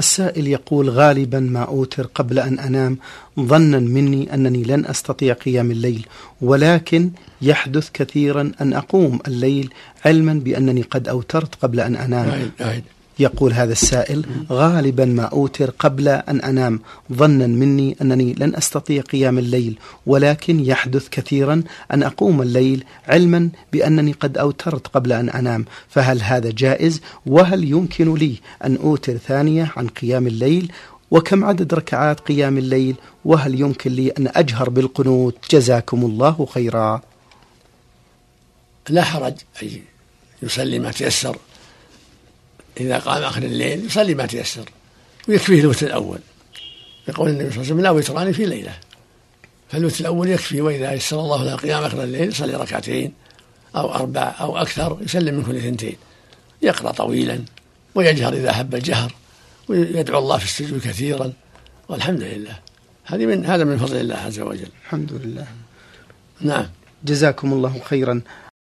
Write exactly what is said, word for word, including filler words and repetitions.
السائل يقول: غالبا ما أوتر قبل أن أنام ظنا مني أنني لن أستطيع قيام الليل، ولكن يحدث كثيرا أن أقوم الليل علما بأنني قد أوترت قبل أن أنام. أعيد أعيد. يقول هذا السائل: غالبا ما أوتر قبل أن أنام ظنا مني أنني لن أستطيع قيام الليل، ولكن يحدث كثيرا أن أقوم الليل علما بأنني قد أوترت قبل أن أنام، فهل هذا جائز؟ وهل يمكن لي أن أوتر ثانية عن قيام الليل؟ وكم عدد ركعات قيام الليل؟ وهل يمكن لي أن أجهر بالقنوت؟ جزاكم الله خيرا. لا حرج أي يصلي ما تيسر، إذا قام آخر الليل يصلي ما تيسر ويكفيه الوتر الأول، يقول النبي صلى الله عليه وسلم: لا وتران في ليلة، فالوتر الأول يكفي، وإذا يسر الله له قيام آخر الليل يصلي ركعتين أو أربع أو أكثر، يسلم من كل ثنتين، يقرأ طويلا ويجهر إذا حب الجهر، ويدعو الله في السجود كثيرا، والحمد لله. هذه من هذا من فضل الله عز وجل. الحمد لله. نعم. جزاكم الله خيرا.